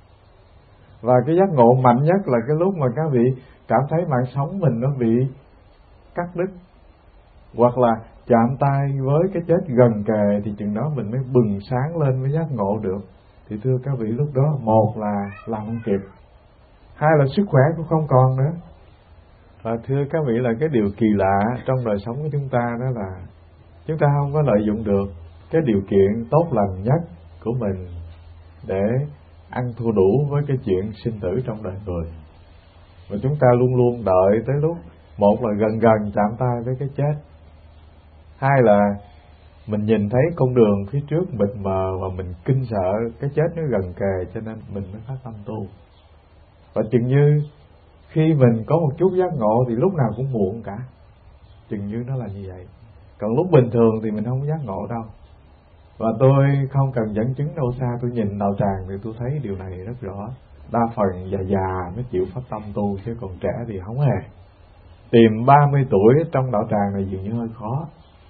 Và cái giác ngộ mạnh nhất là cái lúc mà các vị cảm thấy mạng sống mình nó bị cắt đứt, hoặc là chạm tay với cái chết gần kề, thì chừng đó mình mới bừng sáng lên với giác ngộ được. Thì thưa các vị, lúc đó một là làm không kịp, hai là sức khỏe cũng không còn nữa. Và thưa các vị, là cái điều kỳ lạ trong đời sống của chúng ta đó là chúng ta không có lợi dụng được cái điều kiện tốt lành nhất của mình để ăn thua đủ với cái chuyện sinh tử trong đời người. Và chúng ta luôn luôn đợi tới lúc một là gần gần chạm tay với cái chết, hai là mình nhìn thấy con đường phía trước mịt mờ và mình kinh sợ cái chết nó gần kề, cho nên mình mới phát tâm tu. Và chừng như khi mình có một chút giác ngộ thì lúc nào cũng muộn cả, chừng như nó là như vậy. Còn lúc bình thường thì mình không có giác ngộ đâu. Và tôi không cần dẫn chứng đâu xa, tôi nhìn đạo tràng thì tôi thấy điều này rất rõ. Đa phần già mới chịu phát tâm tu, chứ còn trẻ thì không hề. Tìm 30 tuổi trong đạo tràng này dường như hơi khó.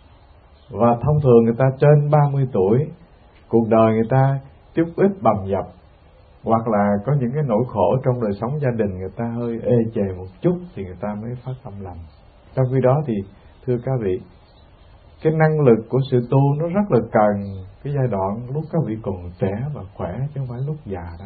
Và thông thường người ta trên 30 tuổi, cuộc đời người ta chút ít bầm dập, hoặc là có những cái nỗi khổ trong đời sống gia đình người ta hơi ê chề một chút, thì người ta mới phát tâm lành. Trong khi đó thì thưa các vị, cái năng lực của sự tu nó rất là cần cái giai đoạn lúc các vị còn trẻ và khỏe, chứ không phải lúc già đâu.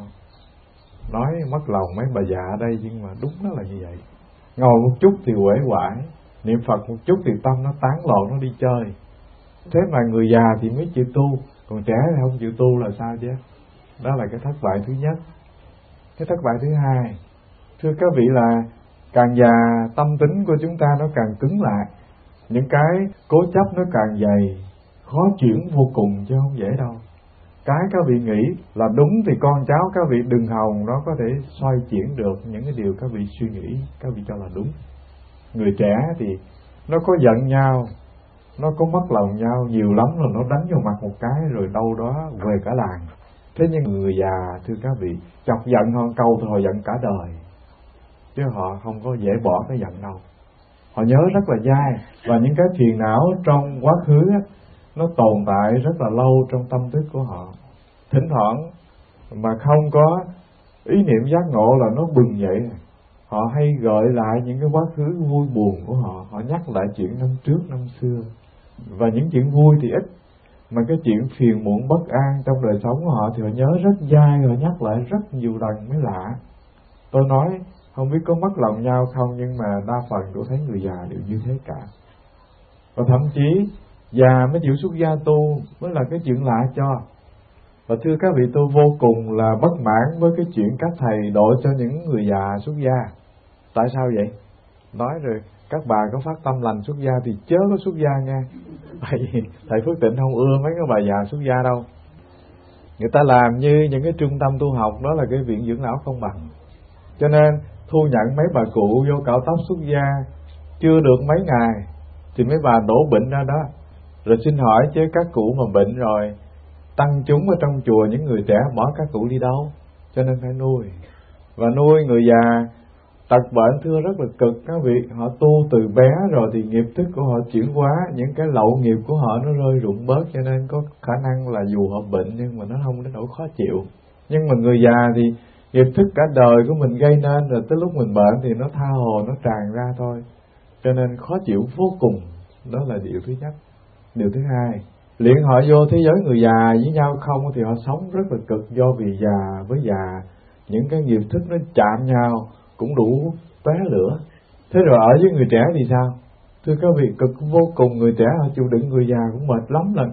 Nói mất lòng mấy bà già ở đây, nhưng mà đúng nó là như vậy. Ngồi một chút thì uể oải, niệm Phật một chút thì tâm nó tán loạn, nó đi chơi. Thế mà người già thì mới chịu tu, còn trẻ thì không chịu tu là sao chứ? Đó là cái thất bại thứ nhất. Cái thất bại thứ hai, thưa các vị, là càng già tâm tính của chúng ta nó càng cứng lại, những cái cố chấp nó càng dày, khó chuyển vô cùng chứ không dễ đâu. Cái các vị nghĩ là đúng thì con cháu các vị đừng hòng nó có thể xoay chuyển được những cái điều các vị suy nghĩ, các vị cho là đúng. Người trẻ thì nó có giận nhau, nó có mất lòng nhau, nhiều lắm là nó đánh vào mặt một cái rồi đâu đó về cả làng. Thế nhưng người già thưa các vị, chọc giận họ câu thì họ giận cả đời, chứ họ không có dễ bỏ cái giận đâu. Họ nhớ rất là dai, và những cái phiền não trong quá khứ á, nó tồn tại rất là lâu trong tâm thức của họ. Thỉnh thoảng mà không có ý niệm giác ngộ là nó bừng dậy. Họ hay gợi lại những cái quá khứ vui buồn của họ, họ nhắc lại chuyện năm trước năm xưa. Và những chuyện vui thì ít, mà cái chuyện phiền muộn bất an trong đời sống của họ thì họ nhớ rất dai, họ nhắc lại rất nhiều lần mới lạ. Tôi nói không biết có mất lòng nhau không, nhưng mà đa phần tôi thấy người già đều như thế cả. Và thậm chí già mới chịu xuất gia tu mới là cái chuyện lạ cho. Và thưa các vị, tôi vô cùng là bất mãn với cái chuyện các thầy độ cho những người già xuất gia. Tại sao vậy? Nói rồi các bà có phát tâm lành xuất gia thì chớ có xuất gia nha. Tại vì thầy Phước Tịnh không ưa mấy cái bà già xuất gia đâu. Người ta làm như những cái trung tâm tu học đó là cái viện dưỡng lão không bằng. Cho nên thu nhận mấy bà cụ vô cạo tóc xuất gia chưa được mấy ngày thì mấy bà đổ bệnh ra đó. Rồi xin hỏi chứ các cụ mà bệnh rồi, tăng chúng ở trong chùa những người trẻ bỏ các cụ đi đâu? Cho nên phải nuôi. Và nuôi người già tật bệnh thưa rất là cực các vị. Họ tu từ bé rồi thì nghiệp thức của họ chuyển hóa, những cái lậu nghiệp của họ nó rơi rụng bớt, cho nên có khả năng là dù họ bệnh nhưng mà nó không đến nỗi khó chịu. Nhưng mà người già thì nghiệp thức cả đời của mình gây nên, rồi tới lúc mình bệnh thì nó tha hồ, nó tràn ra thôi, cho nên khó chịu vô cùng. Đó là điều thứ nhất. Điều thứ hai, liệu họ vô thế giới người già với nhau không thì họ sống rất là cực, do vì già với già những cái nghiệp thức nó chạm nhau cũng đủ tóe lửa. Thế rồi ở với người trẻ thì sao? Thưa các vị, cực vô cùng. Người trẻ họ chịu đựng người già cũng mệt lắm lần.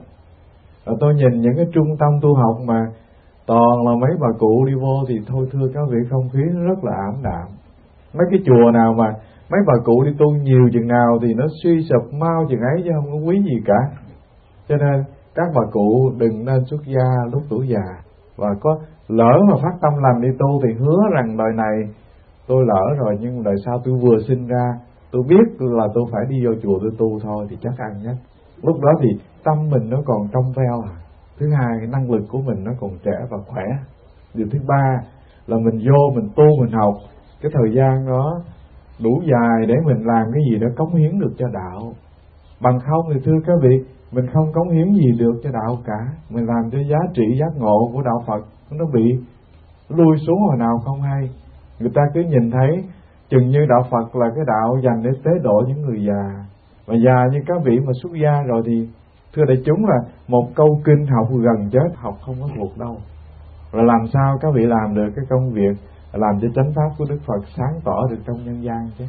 Tôi nhìn những cái trung tâm tu học mà toàn là mấy bà cụ đi vô thì thôi thưa các vị, không khí nó rất là ảm đạm. Mấy cái chùa nào mà mấy bà cụ đi tu nhiều chừng nào thì nó suy sụp mau chừng ấy, chứ không có quý gì cả. Cho nên các bà cụ đừng nên xuất gia lúc tuổi già. Và có lỡ mà phát tâm làm đi tu thì hứa rằng đời này tôi lỡ rồi, nhưng đời sau tôi vừa sinh ra tôi biết là tôi phải đi vô chùa tôi tu thôi thì chắc ăn nhất. Lúc đó thì tâm mình nó còn trong veo à. Thứ hai, năng lực của mình nó còn trẻ và khỏe. Điều thứ ba là mình vô mình tu mình học, cái thời gian đó đủ dài để mình làm cái gì đó cống hiến được cho đạo. Bằng không thì thưa các vị, mình không cống hiến gì được cho đạo cả. Mình làm cho giá trị giác ngộ của đạo Phật nó bị lui xuống hồi nào không hay. Người ta cứ nhìn thấy chừng như đạo Phật là cái đạo dành để tế độ những người già. Mà già như các vị mà xuất gia rồi thì thưa đại chúng là một câu kinh học gần chết, học không có thuộc đâu. Rồi làm sao các vị làm được cái công việc làm cho chánh pháp của Đức Phật sáng tỏ được trong nhân gian chứ?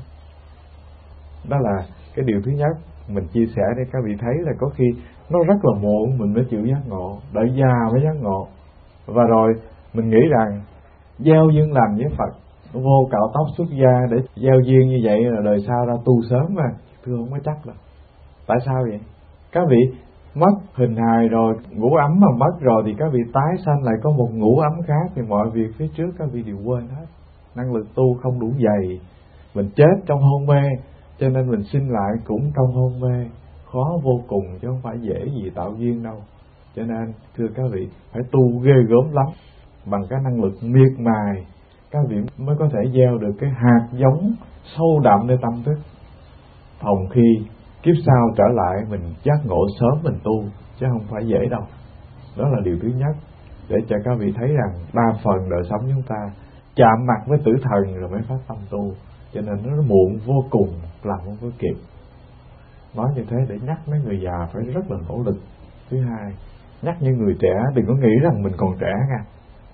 Đó là cái điều thứ nhất mình chia sẻ để các vị thấy là có khi nó rất là muộn mình mới chịu giác ngộ, đợi già mới giác ngộ. Và rồi mình nghĩ rằng gieo duyên lành với Phật, vô cạo tóc xuất gia để gieo duyên như vậy là đời sau ra tu sớm mà. Thưa không có chắc đâu. Tại sao vậy? Các vị mất hình hài rồi, ngũ ấm mà mất rồi thì các vị tái sanh lại có một ngũ ấm khác, thì mọi việc phía trước các vị đều quên hết. Năng lực tu không đủ dày, mình chết trong hôn mê, cho nên mình sinh lại cũng trong hôn mê, khó vô cùng chứ không phải dễ gì tạo duyên đâu. Cho nên thưa các vị, phải tu ghê gớm lắm, bằng cái năng lực miệt mài các vị mới có thể gieo được cái hạt giống sâu đậm nơi tâm thức, phòng khi kiếp sau trở lại mình giác ngộ sớm mình tu, chứ không phải dễ đâu. Đó là điều thứ nhất, để cho các vị thấy rằng đa phần đời sống chúng ta chạm mặt với tử thần rồi mới phát tâm tu, cho nên nó muộn vô cùng, làm không có kịp. Nói như thế để nhắc mấy người già phải rất là nỗ lực. Thứ hai, nhắc những người trẻ đừng có nghĩ rằng mình còn trẻ nha.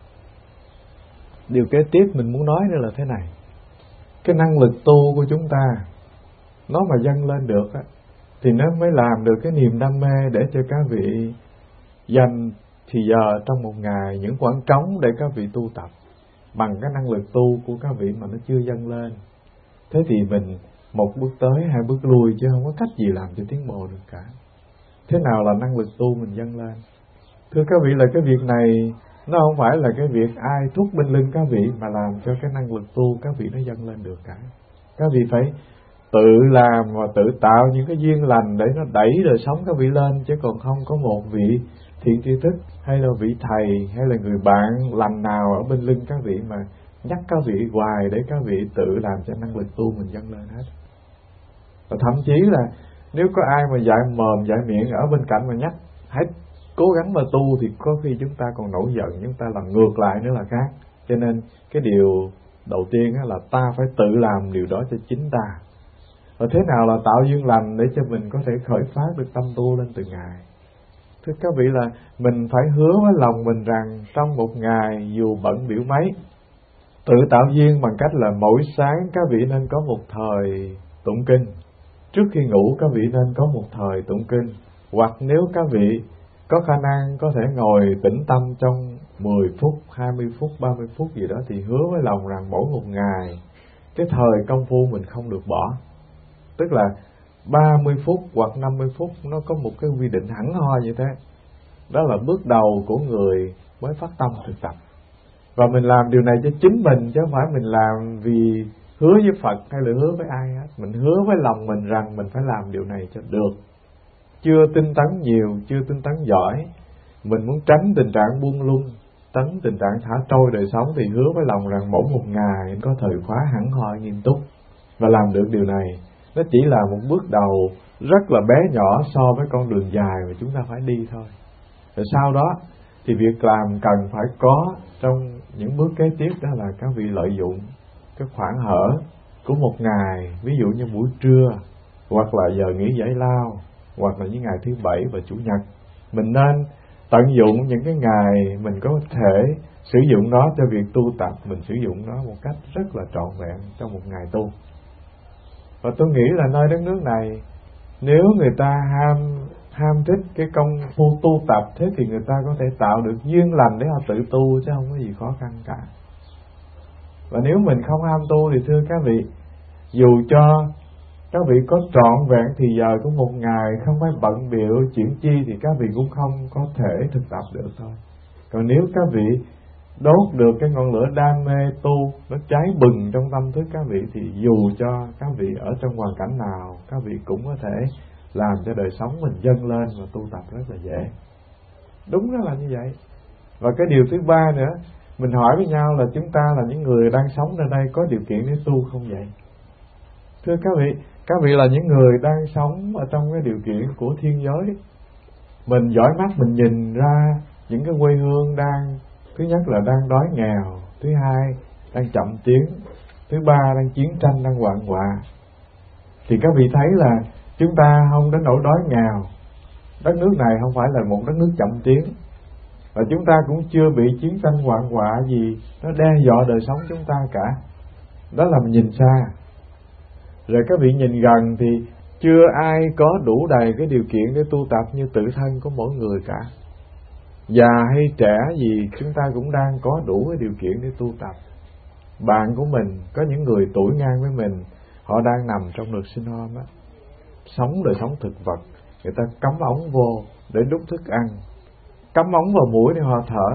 Điều kế tiếp mình muốn nói nữa là thế này, cái năng lực tu của chúng ta nó mà dâng lên được á, thì nó mới làm được cái niềm đam mê để cho các vị dành thì giờ trong một ngày những khoảng trống để các vị tu tập. Bằng cái năng lực tu của các vị mà nó chưa dâng lên, thế thì mình một bước tới hai bước lui, chứ không có cách gì làm cho tiến bộ được cả. Thế nào là năng lực tu mình dâng lên? Thưa các vị, là cái việc này nó không phải là cái việc ai thúc bên lưng các vị mà làm cho cái năng lực tu các vị nó dâng lên được cả. Các vị phải tự làm và tự tạo những cái duyên lành để nó đẩy đời sống các vị lên, chứ còn không có một vị thiện tri thức hay là vị thầy hay là người bạn lành nào ở bên lưng các vị mà nhắc các vị hoài để các vị tự làm cho năng lực tu mình dâng lên hết. Và thậm chí là nếu có ai mà dạy mồm dạy miệng ở bên cạnh mà nhắc hãy cố gắng mà tu, thì có khi chúng ta còn nổi giận, chúng ta làm ngược lại nữa là khác. Cho nên cái điều đầu tiên là ta phải tự làm điều đó cho chính ta. Và thế nào là tạo duyên lành để cho mình có thể khởi phát được tâm tu lên từng ngày? Thưa các vị, là mình phải hứa với lòng mình rằng trong một ngày dù bận biểu mấy, tự tạo duyên bằng cách là mỗi sáng các vị nên có một thời tụng kinh. Trước khi ngủ các vị nên có một thời tụng kinh. Hoặc nếu các vị có khả năng có thể ngồi tĩnh tâm trong 10 phút, 20 phút, 30 phút gì đó, thì hứa với lòng rằng mỗi một ngày cái thời công phu mình không được bỏ. Tức là 30 phút hoặc 50 phút nó có một cái quy định hẳn hoi như thế. Đó là bước đầu của người mới phát tâm thực tập. Và mình làm điều này cho chính mình, chứ không phải mình làm vì hứa với Phật hay là hứa với ai hết. Mình hứa với lòng mình rằng mình phải làm điều này cho được. Chưa tinh tấn nhiều, chưa tinh tấn giỏi, mình muốn tránh tình trạng buông lung, tránh tình trạng thả trôi đời sống, thì hứa với lòng rằng mỗi một ngày có thời khóa hẳn hoi nghiêm túc. Và làm được điều này, nó chỉ là một bước đầu rất là bé nhỏ so với con đường dài mà chúng ta phải đi thôi. Rồi sau đó thì việc làm cần phải có trong những bước kế tiếp, đó là các vị lợi dụng cái khoảng hở của một ngày, ví dụ như buổi trưa, hoặc là giờ nghỉ giải lao, hoặc là những ngày thứ Bảy và Chủ nhật. Mình nên tận dụng những cái ngày mình có thể sử dụng nó cho việc tu tập, mình sử dụng nó một cách rất là trọn vẹn trong một ngày tu. Và tôi nghĩ là nơi đất nước này, nếu người ta ham thích cái công phu tu tập, thế thì người ta có thể tạo được duyên lành để họ tự tu, chứ không có gì khó khăn cả. Và nếu mình không ham tu thì thưa các vị, dù cho các vị có trọn vẹn thì giờ của một ngày, không phải bận bịu chuyện chi, thì các vị cũng không có thể thực tập được thôi. Còn nếu các vị đốt được cái ngọn lửa đam mê tu, nó cháy bừng trong tâm thức các vị, thì dù cho các vị ở trong hoàn cảnh nào, các vị cũng có thể làm cho đời sống mình dâng lên và tu tập rất là dễ. Đúng đó là như vậy. Và cái điều thứ ba nữa, mình hỏi với nhau là chúng ta là những người đang sống ở đây có điều kiện để tu không vậy? Thưa các vị, Các vị là những người đang sống ở trong cái điều kiện của thiên giới. Mình dõi mắt mình nhìn ra những cái quê hương đang, thứ nhất là đang đói nghèo, thứ hai đang chậm tiến, thứ ba đang chiến tranh, đang hoạn họa. Thì các vị thấy là chúng ta không đến nỗi đói nghèo, đất nước này không phải là một đất nước chậm tiến, và chúng ta cũng chưa bị chiến tranh hoạn họa gì nó đe dọa đời sống chúng ta cả. Đó là mình nhìn xa. Rồi các vị nhìn gần thì chưa ai có đủ đầy cái điều kiện để tu tập như tự thân của mỗi người cả. Già hay trẻ gì chúng ta cũng đang có đủ cái điều kiện để tu tập. Bạn của mình, có những người tuổi ngang với mình, họ đang nằm trong nực sinh hôm á, sống đời sống thực vật, người ta cắm ống vô để đút thức ăn, cắm ống vào mũi để họ thở.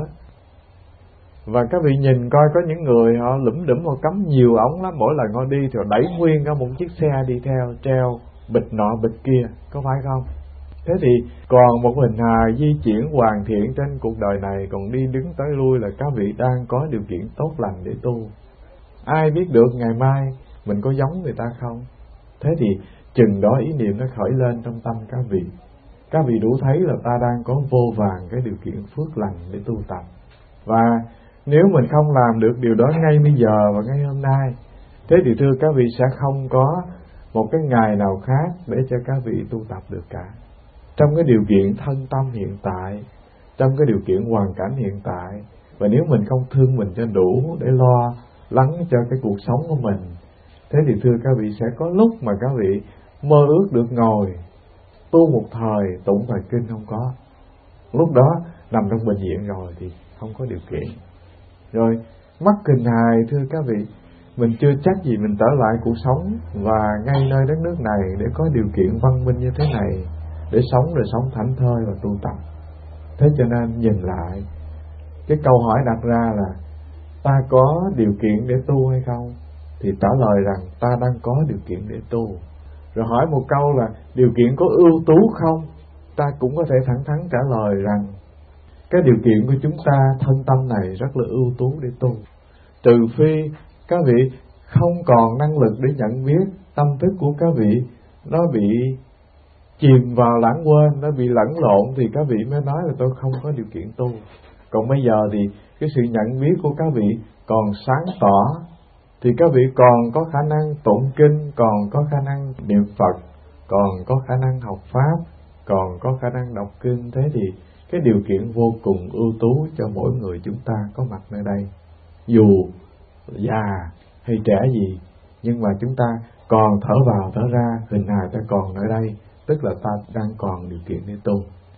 Và các vị nhìn coi, có những người họ lủm đủm, họ cắm nhiều ống lắm, mỗi lần họ đi thì họ đẩy nguyên cả một chiếc xe đi theo, treo bịch nọ bịch kia, có phải không? Thế thì còn một hình hài di chuyển hoàn thiện trên cuộc đời này, còn đi đứng tới lui là các vị đang có điều kiện tốt lành để tu. Ai biết được ngày mai mình có giống người ta không? Thế thì chừng đó ý niệm nó khởi lên trong tâm các vị. Các vị đủ thấy là ta đang có vô vàn cái điều kiện phước lành để tu tập. Và nếu mình không làm được điều đó ngay bây giờ và ngay hôm nay, thế thì thưa các vị sẽ không có một cái ngày nào khác để cho các vị tu tập được cả. Trong cái điều kiện thân tâm hiện tại, trong cái điều kiện hoàn cảnh hiện tại, và nếu mình không thương mình cho đủ để lo lắng cho cái cuộc sống của mình, thế thì thưa các vị sẽ có lúc mà các vị mơ ước được ngồi tu một thời tụng bài kinh không có. Lúc đó nằm trong bệnh viện rồi thì không có điều kiện. Rồi mắc kình hài, thưa các vị, mình chưa chắc gì mình trở lại cuộc sống và ngay nơi đất nước này để có điều kiện văn minh như thế này, để sống đời sống thảnh thơi và tu tập. Thế cho nên nhìn lại, cái câu hỏi đặt ra là ta có điều kiện để tu hay không? Thì trả lời rằng ta đang có điều kiện để tu. Rồi hỏi một câu là điều kiện có ưu tú không? Ta cũng có thể thẳng thắn trả lời rằng cái điều kiện của chúng ta thân tâm này rất là ưu tú để tu. Trừ phi các vị không còn năng lực để nhận biết tâm thức của các vị nó bị chìm vào lãng quên, nó bị lẫn lộn, thì các vị mới nói là tôi không có điều kiện tu. Còn bây giờ thì cái sự nhận biết của các vị còn sáng tỏ, thì các vị còn có khả năng tụng kinh, còn có khả năng niệm Phật, còn có khả năng học Pháp, còn có khả năng đọc kinh. Thế thì cái điều kiện vô cùng ưu tú cho mỗi người chúng ta có mặt nơi đây. Dù già hay trẻ gì, nhưng mà chúng ta còn thở vào thở ra, hình hài ta còn ở đây, tức là ta đang còn điều kiện để tu.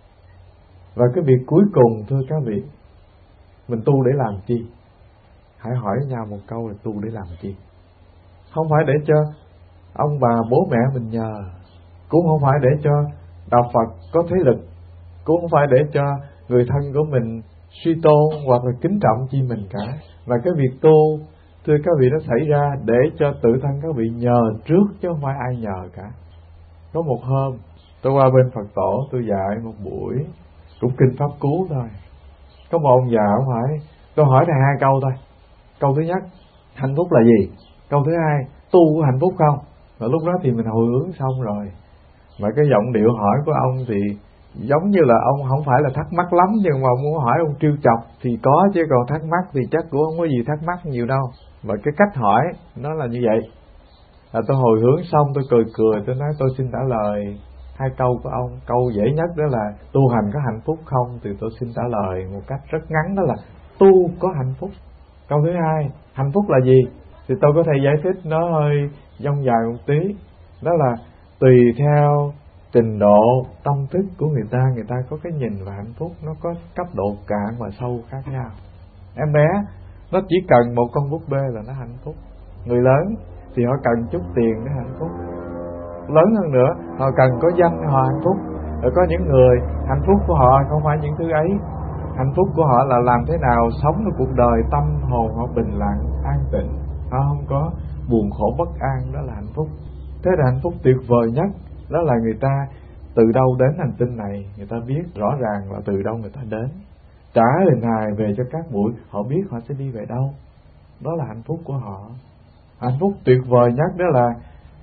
Và cái việc cuối cùng, thưa các vị, mình tu để làm chi? Hãy hỏi nhau một câu là tu để làm chi? Không phải để cho ông bà bố mẹ mình nhờ, cũng không phải để cho đạo Phật có thế lực, cũng không phải để cho người thân của mình suy tôn hoặc là kính trọng chi mình cả. Và cái việc tu, thưa các vị, nó xảy ra để cho tự thân các vị nhờ trước, chứ không phải ai nhờ cả. Có một hôm tôi qua bên Phật tổ, tôi dạy một buổi cũng kinh pháp cú thôi. Có một ông già ông hỏi, tôi hỏi thầy hai câu thôi. Câu thứ nhất, hạnh phúc là gì? Câu thứ hai, tu có hạnh phúc không? Và lúc đó thì mình hồi hướng xong rồi. Mà cái giọng điệu hỏi của ông thì giống như là ông không phải là thắc mắc lắm, nhưng mà ông muốn hỏi ông trêu chọc thì có, chứ còn thắc mắc thì chắc cũng không có gì thắc mắc nhiều đâu. Và cái cách hỏi nó là như vậy. Tôi hồi hướng xong tôi cười cười, tôi nói tôi xin trả lời hai câu của ông. Câu dễ nhất đó là tu hành có hạnh phúc không, thì tôi xin trả lời một cách rất ngắn, đó là tu có hạnh phúc. Câu thứ hai, hạnh phúc là gì? Thì tôi có thể giải thích nó hơi dông dài một tí. Đó là tùy theo trình độ tâm thức của người ta có cái nhìn vào hạnh phúc nó có cấp độ cạn và sâu khác nhau. Em bé nó chỉ cần một con búp bê là nó hạnh phúc. Người lớn thì họ cần chút tiền để hạnh phúc. Lớn hơn nữa, họ cần có danh họ hạnh phúc. Rồi có những người hạnh phúc của họ không phải những thứ ấy. Hạnh phúc của họ là làm thế nào sống được cuộc đời tâm hồn họ bình lặng, an tịnh, họ không có buồn khổ bất an, đó là hạnh phúc. Thế là hạnh phúc tuyệt vời nhất, đó là người ta từ đâu đến hành tinh này, người ta biết rõ ràng là từ đâu người ta đến. Trả hình hài về cho các bụi, họ biết họ sẽ đi về đâu. Đó là hạnh phúc của họ. Hạnh phúc tuyệt vời nhất đó là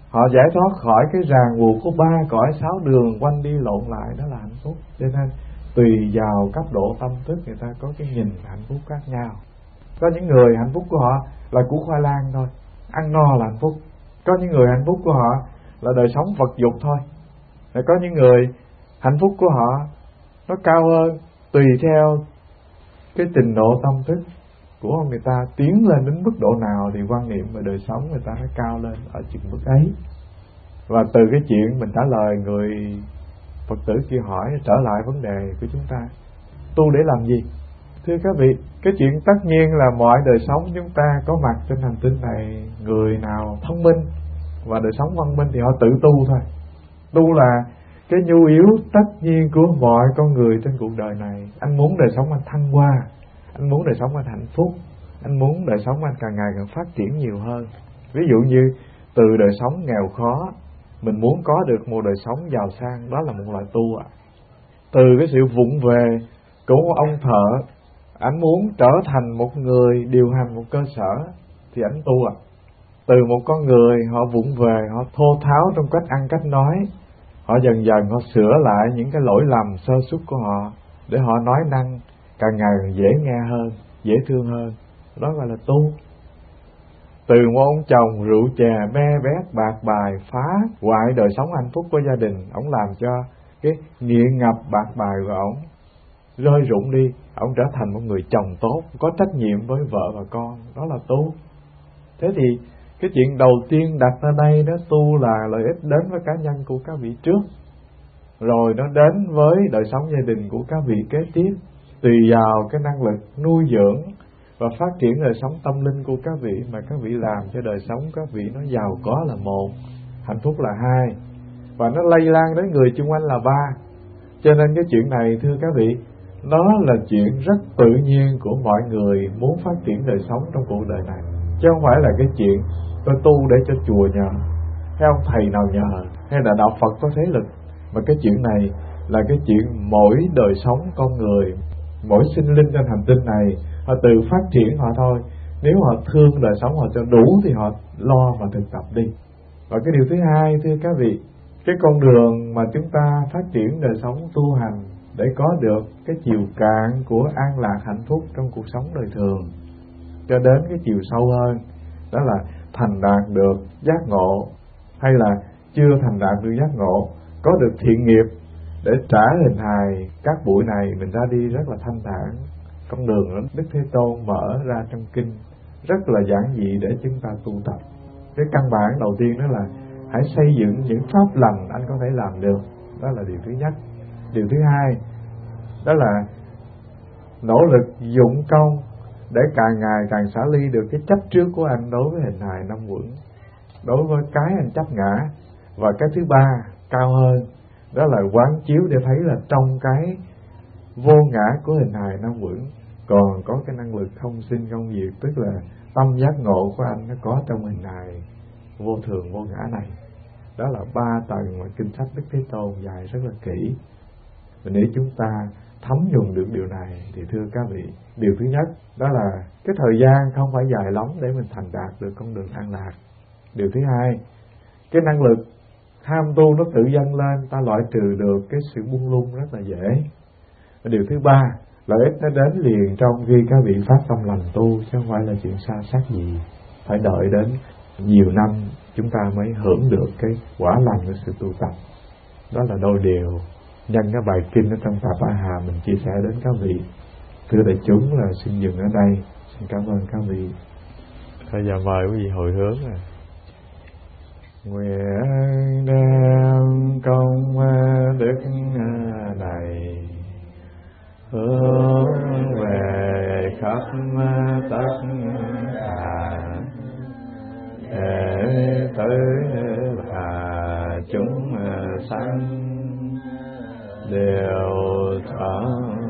Họ giải thoát khỏi cái ràng buộc của 3 cõi 6 đường quanh đi lộn lại, đó là hạnh phúc. Cho nên tùy vào cấp độ tâm thức người ta có cái nhìn hạnh phúc khác nhau. Có những người hạnh phúc của họ là củ khoai lang thôi, ăn no là hạnh phúc. Có những người hạnh phúc của họ là đời sống vật dục thôi. Rồi có những người hạnh phúc của họ nó cao hơn, tùy theo cái trình độ tâm thức của người ta tiến lên đến mức độ nào thì quan niệm về đời sống người ta nó cao lên ở chừng mức ấy. Và từ cái chuyện mình trả lời người Phật tử kia hỏi, trở lại vấn đề của chúng ta, tu để làm gì? Thưa các vị, cái chuyện tất nhiên là mọi đời sống chúng ta có mặt trên hành tinh này, người nào thông minh và đời sống văn minh thì họ tự tu thôi. Tu là cái nhu yếu tất nhiên của mọi con người trên cuộc đời này. Anh muốn đời sống anh thăng hoa, anh muốn đời sống anh hạnh phúc, anh muốn đời sống anh càng ngày càng phát triển nhiều hơn. Ví dụ như từ đời sống nghèo khó mình muốn có được một đời sống giàu sang, đó là một loại tu ạ. Từ cái sự vụng về của một ông thợ, anh muốn trở thành một người điều hành một cơ sở thì anh tu ạ. Từ một con người họ vụng về, họ thô tháo trong cách ăn cách nói, họ dần dần họ sửa lại những cái lỗi lầm sơ suất của họ để họ nói năng càng ngày càng dễ nghe hơn, dễ thương hơn. Đó gọi là tu. Từ một ông chồng rượu chè me bét bạc bài phá hoại đời sống hạnh phúc của gia đình, ông làm cho cái nghiện ngập bạc bài của ông rơi rụng đi, ông trở thành một người chồng tốt, có trách nhiệm với vợ và con. Đó là tu. Thế thì cái chuyện đầu tiên đặt ra đây đó, tu là lợi ích đến với cá nhân của các vị trước, rồi nó đến với đời sống gia đình của các vị kế tiếp, tùy vào cái năng lực nuôi dưỡng và phát triển đời sống tâm linh của các vị mà các vị làm cho đời sống các vị nó giàu có là một, hạnh phúc là hai, và nó lây lan đến người xung quanh là ba. Cho nên cái chuyện này thưa các vị, nó là chuyện rất tự nhiên của mọi người muốn phát triển đời sống trong cuộc đời này, chứ không phải là cái chuyện tôi tu để cho chùa nhờ, hay ông thầy nào nhờ, hay là đạo Phật có thế lực. Mà cái chuyện này là cái chuyện mỗi đời sống con người, mỗi sinh linh trên hành tinh này, họ tự phát triển họ thôi. Nếu họ thương đời sống họ cho đủ thì họ lo mà thực tập đi. Và cái điều thứ hai thưa các vị, cái con đường mà chúng ta phát triển đời sống tu hành để có được cái chiều cạn của an lạc hạnh phúc trong cuộc sống đời thường cho đến cái chiều sâu hơn, đó là thành đạt được giác ngộ, hay là chưa thành đạt được giác ngộ, có được thiện nghiệp để trả hình hài. Các buổi này mình ra đi rất là thanh thản. Con đường đó Đức Thế Tôn mở ra trong kinh rất là giản dị để chúng ta tu tập. Cái căn bản đầu tiên đó là hãy xây dựng những pháp lành anh có thể làm được. Đó là điều thứ nhất. Điều thứ hai đó là nỗ lực dụng công để càng ngày càng xả ly được cái chấp trước của anh đối với hình hài năm uẩn, đối với cái anh chấp ngã. Và cái thứ ba cao hơn đó là quán chiếu để thấy là trong cái vô ngã của hình hài năm uẩn còn có cái năng lực không sinh không diệt, tức là tâm giác ngộ của anh nó có trong hình hài vô thường vô ngã này. Đó là 3 tầng mà kinh sách Đức Thế Tôn dạy rất là kỹ. Và nếu chúng ta thấm nhuần được điều này thì thưa các vị, điều thứ nhất đó là cái thời gian không phải dài lắm để mình thành đạt được con đường an lạc. Điều thứ hai, cái năng lực tham tu nó tự dâng lên, ta loại trừ được cái sự buông lung rất là dễ. Và điều thứ ba, lợi ích nó đến liền trong khi các vị phát tâm lành tu, chứ không phải là chuyện xa xắc gì phải đợi đến nhiều năm chúng ta mới hưởng được cái quả lành của sự tu tập. Đó là đôi điều nhân cái bài kinh ở trong Tạp A Hàm mình chia sẻ đến các vị. Thưa đại chúng là xin dừng ở đây. Xin cảm ơn các vị. Bây giờ mời quý vị hồi hướng à. Nguyện đem công đức này hướng về khắp tất cả đệ tử và chúng sanh đều thọ